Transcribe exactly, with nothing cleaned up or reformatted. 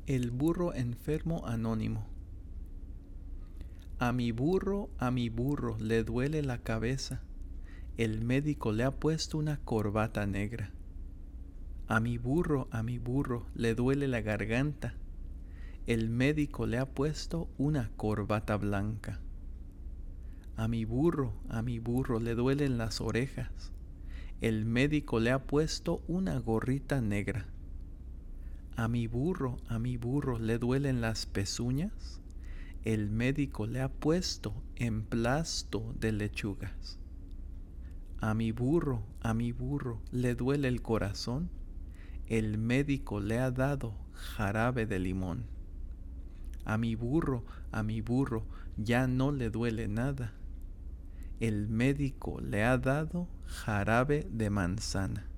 El burro enfermo anónimo. A mi burro, a mi burro, le duele la cabeza. El médico le ha puesto una corbata negra. A mi burro, a mi burro, le duele la garganta. El médico le ha puesto una corbata blanca. A mi burro, a mi burro, le duelen las orejas. El médico le ha puesto una gorrita negra. A mi burro, a mi burro, le duelen las pezuñas. El médico le ha puesto emplasto de lechugas. A mi burro, a mi burro, le duele el corazón. El médico le ha dado jarabe de limón. A mi burro, a mi burro, ya no le duele nada. El médico le ha dado jarabe de manzana.